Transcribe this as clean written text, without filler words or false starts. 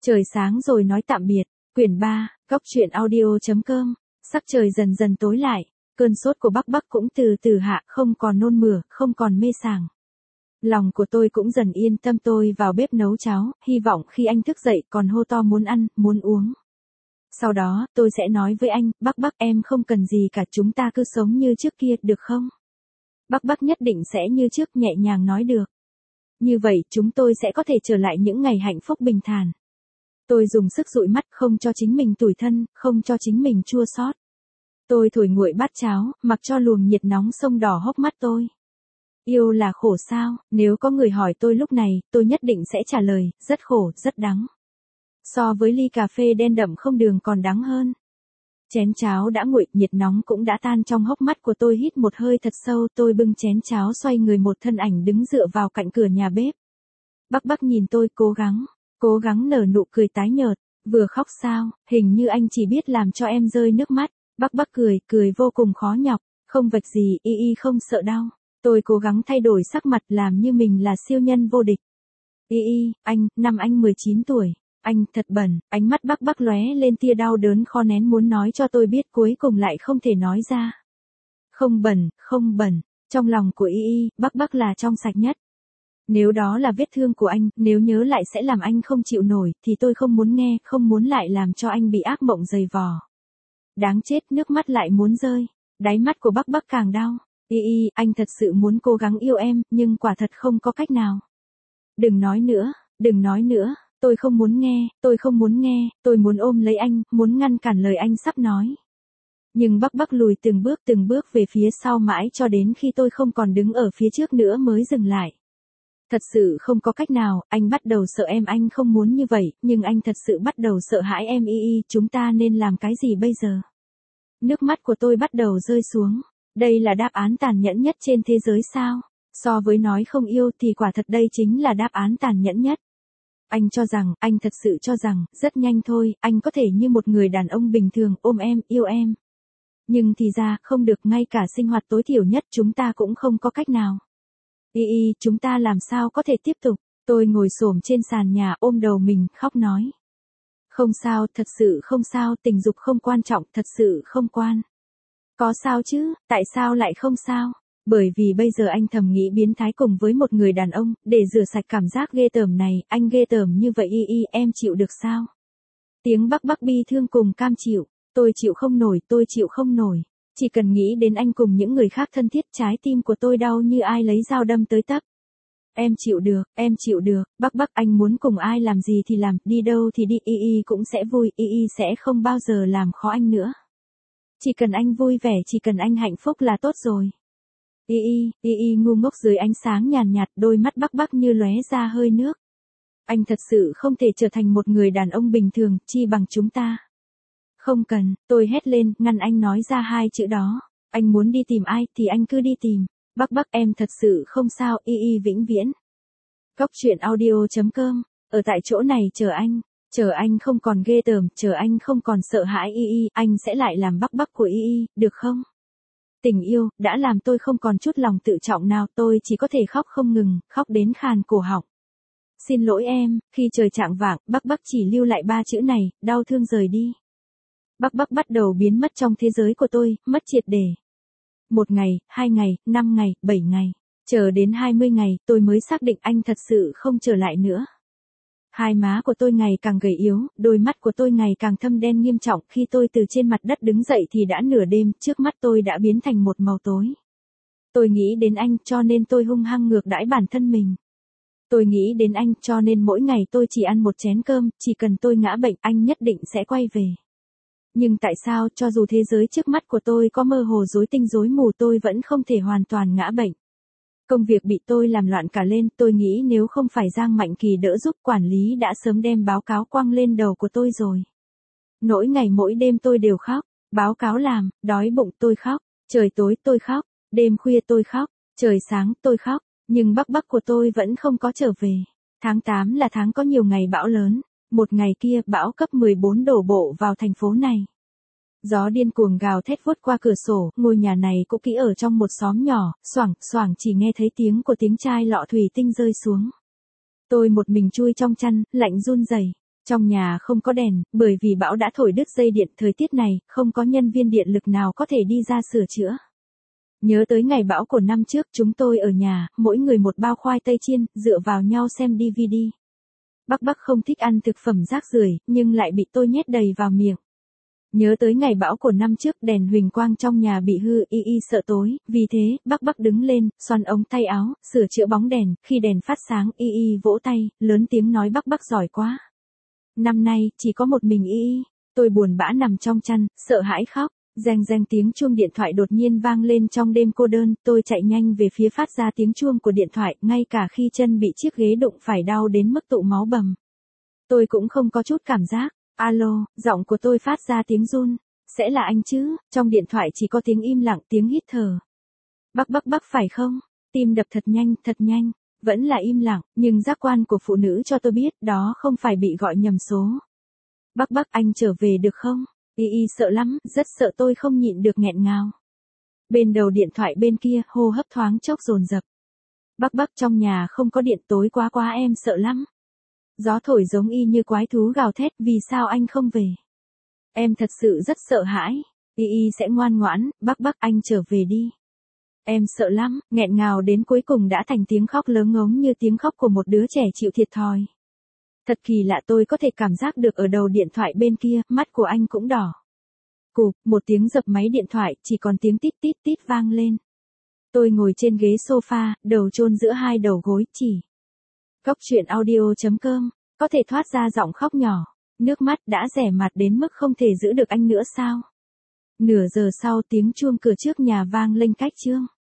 Trời sáng rồi nói tạm biệt. Quyển 3, Góc truyện audio.com. Sắc trời dần dần tối lại, cơn sốt của Bắc Bắc cũng từ từ hạ, không còn nôn mửa, không còn mê sảng. Lòng của tôi cũng dần yên tâm, tôi vào bếp nấu cháo, hy vọng khi anh thức dậy còn hô to muốn ăn, muốn uống. Sau đó, tôi sẽ nói với anh, Bắc Bắc em không cần gì cả, chúng ta cứ sống như trước kia, được không? Bắc Bắc nhất định sẽ như trước, nhẹ nhàng nói được. Như vậy chúng tôi sẽ có thể trở lại những ngày hạnh phúc bình thản. Tôi dùng sức dụi mắt, không cho chính mình tủi thân, không cho chính mình chua xót. Tôi thổi nguội bát cháo, mặc cho luồng nhiệt nóng xông đỏ hốc mắt tôi. Yêu là khổ sao? Nếu có người hỏi tôi lúc này, tôi nhất định sẽ trả lời, rất khổ, rất đắng. So với ly cà phê đen đậm không đường còn đắng hơn. Chén cháo đã nguội, nhiệt nóng cũng đã tan trong hốc mắt của tôi, hít một hơi thật sâu, tôi bưng chén cháo xoay người, một thân ảnh đứng dựa vào cạnh cửa nhà bếp. Bắc Bắc nhìn tôi, cố gắng nở nụ cười tái nhợt, vừa khóc sao, hình như anh chỉ biết làm cho em rơi nước mắt. Bắc Bắc cười vô cùng khó nhọc, không vạch gì, y không sợ đau. Tôi cố gắng thay đổi sắc mặt, làm như mình là siêu nhân vô địch. Anh, năm anh 19 tuổi. Anh thật bẩn, ánh mắt Bắc Bắc lóe lên tia đau đớn khó nén, muốn nói cho tôi biết, cuối cùng lại không thể nói ra. Không bẩn, trong lòng của Bắc Bắc là trong sạch nhất. Nếu đó là vết thương của anh, nếu nhớ lại sẽ làm anh không chịu nổi, thì tôi không muốn nghe, không muốn lại làm cho anh bị ác mộng dày vò. Đáng chết, nước mắt lại muốn rơi, đáy mắt của Bắc Bắc càng đau. Anh thật sự muốn cố gắng yêu em, nhưng quả thật không có cách nào. Đừng nói nữa. Tôi không muốn nghe, tôi muốn ôm lấy anh, muốn ngăn cản lời anh sắp nói. Nhưng Bắc Bắc lùi từng bước về phía sau, mãi cho đến khi tôi không còn đứng ở phía trước nữa mới dừng lại. Thật sự không có cách nào, anh bắt đầu sợ em, anh không muốn như vậy, nhưng anh thật sự bắt đầu sợ hãi em. Chúng ta nên làm cái gì bây giờ? Nước mắt của tôi bắt đầu rơi xuống. Đây là đáp án tàn nhẫn nhất trên thế giới sao? So với nói không yêu thì quả thật đây chính là đáp án tàn nhẫn nhất. Anh thật sự cho rằng, rất nhanh thôi, anh có thể như một người đàn ông bình thường, ôm em, yêu em. Nhưng thì ra, không được, ngay cả sinh hoạt tối thiểu nhất chúng ta cũng không có cách nào. Chúng ta làm sao có thể tiếp tục? Tôi ngồi xổm trên sàn nhà, ôm đầu mình, khóc nói. Không sao, thật sự không sao, tình dục không quan trọng, thật sự không quan. Có sao chứ, tại sao lại không sao? Bởi vì bây giờ anh thầm nghĩ biến thái cùng với một người đàn ông, để rửa sạch cảm giác ghê tởm này, anh ghê tởm như vậy em chịu được sao? Tiếng Bắc Bắc bi thương cùng cam chịu, tôi chịu không nổi. Chỉ cần nghĩ đến anh cùng những người khác thân thiết, trái tim của tôi đau như ai lấy dao đâm tới tấp. Em chịu được, Bắc Bắc, anh muốn cùng ai làm gì thì làm, đi đâu thì đi, cũng sẽ vui, sẽ không bao giờ làm khó anh nữa. Chỉ cần anh vui vẻ, chỉ cần anh hạnh phúc là tốt rồi. Ngu ngốc dưới ánh sáng nhàn nhạt, đôi mắt Bắc Bắc như lóe ra hơi nước. Anh thật sự không thể trở thành một người đàn ông bình thường, chi bằng chúng ta. Không cần, tôi hét lên, ngăn anh nói ra hai chữ đó. Anh muốn đi tìm ai thì anh cứ đi tìm. Bắc Bắc, em thật sự không sao, vĩnh viễn. Góc truyện audio.com, ở tại chỗ này chờ anh không còn ghê tởm, chờ anh không còn sợ hãi, anh sẽ lại làm Bắc Bắc của được không? Tình yêu, đã làm tôi không còn chút lòng tự trọng nào, tôi chỉ có thể khóc không ngừng, khóc đến khàn cổ họng. Xin lỗi em, khi trời chạng vạng, Bắc Bắc chỉ lưu lại ba chữ này, đau thương rời đi. Bắc Bắc bắt đầu biến mất trong thế giới của tôi, mất triệt để. 1 ngày, 2 ngày, 5 ngày, 7 ngày. Chờ đến 20 ngày, tôi mới xác định anh thật sự không trở lại nữa. Hai má của tôi ngày càng gầy yếu, đôi mắt của tôi ngày càng thâm đen nghiêm trọng, khi tôi từ trên mặt đất đứng dậy thì đã nửa đêm, trước mắt tôi đã biến thành một màu tối. Tôi nghĩ đến anh, cho nên tôi hung hăng ngược đãi bản thân mình. Tôi nghĩ đến anh, cho nên mỗi ngày tôi chỉ ăn một chén cơm, chỉ cần tôi ngã bệnh, anh nhất định sẽ quay về. Nhưng tại sao, cho dù thế giới trước mắt của tôi có mơ hồ rối tinh rối mù, tôi vẫn không thể hoàn toàn ngã bệnh. Công việc bị tôi làm loạn cả lên, tôi nghĩ nếu không phải Giang Mạnh Kỳ đỡ giúp, quản lý đã sớm đem báo cáo quăng lên đầu của tôi rồi. Mỗi ngày mỗi đêm tôi đều khóc, báo cáo làm, đói bụng tôi khóc, trời tối tôi khóc, đêm khuya tôi khóc, trời sáng tôi khóc, nhưng Bắc Bắc của tôi vẫn không có trở về. Tháng 8 là tháng có nhiều ngày bão lớn, một ngày kia bão cấp 14 đổ bộ vào thành phố này. Gió điên cuồng gào thét vuốt qua cửa sổ, ngôi nhà này cũ kỹ ở trong một xóm nhỏ, xoảng xoảng chỉ nghe thấy tiếng của tiếng chai lọ thủy tinh rơi xuống. Tôi một mình chui trong chăn, lạnh run rẩy. Trong nhà không có đèn, bởi vì bão đã thổi đứt dây điện, thời tiết này, không có nhân viên điện lực nào có thể đi ra sửa chữa. Nhớ tới ngày bão của năm trước, chúng tôi ở nhà, mỗi người một bao khoai tây chiên, dựa vào nhau xem DVD. Bắc không thích ăn thực phẩm rác rưởi, nhưng lại bị tôi nhét đầy vào miệng. Nhớ tới ngày bão của năm trước, đèn huỳnh quang trong nhà bị hư, y sợ tối, vì thế, Bắc đứng lên, xoăn ống tay áo, sửa chữa bóng đèn, khi đèn phát sáng, y vỗ tay, lớn tiếng nói Bắc giỏi quá. Năm nay, chỉ có một mình y. Tôi buồn bã nằm trong chăn, sợ hãi khóc. Reng reng tiếng chuông điện thoại đột nhiên vang lên trong đêm cô đơn, tôi chạy nhanh về phía phát ra tiếng chuông của điện thoại, ngay cả khi chân bị chiếc ghế đụng phải đau đến mức tụ máu bầm. Tôi cũng không có chút cảm giác. Alo, giọng của tôi phát ra tiếng run. Sẽ là anh chứ? Trong điện thoại chỉ có tiếng im lặng, tiếng hít thở. Bắc phải không? Tim đập thật nhanh. Vẫn là im lặng, nhưng giác quan của phụ nữ cho tôi biết đó không phải bị gọi nhầm số. Bắc anh trở về được không? Y sợ lắm, rất sợ, tôi không nhịn được nghẹn ngào. Bên đầu điện thoại bên kia, hô hấp thoáng chốc dồn dập. Bắc trong nhà không có điện, tối quá em sợ lắm. Gió thổi giống y như quái thú gào thét, vì sao anh không về? Em thật sự rất sợ hãi. Y sẽ ngoan ngoãn, Bắc anh trở về đi. Em sợ lắm, nghẹn ngào đến cuối cùng đã thành tiếng khóc lớn ngống như tiếng khóc của một đứa trẻ chịu thiệt thòi. Thật kỳ lạ, tôi có thể cảm giác được ở đầu điện thoại bên kia, mắt của anh cũng đỏ. Cụp, một tiếng dập máy điện thoại, chỉ còn tiếng tít vang lên. Tôi ngồi trên ghế sofa, đầu chôn giữa hai đầu gối, chỉ. Coctruyện.audio.com, có thể thoát ra giọng khóc nhỏ. Nước mắt đã rẻ mạt đến mức không thể giữ được anh nữa sao? Nửa giờ sau, tiếng chuông cửa trước nhà vang lênh cách chương.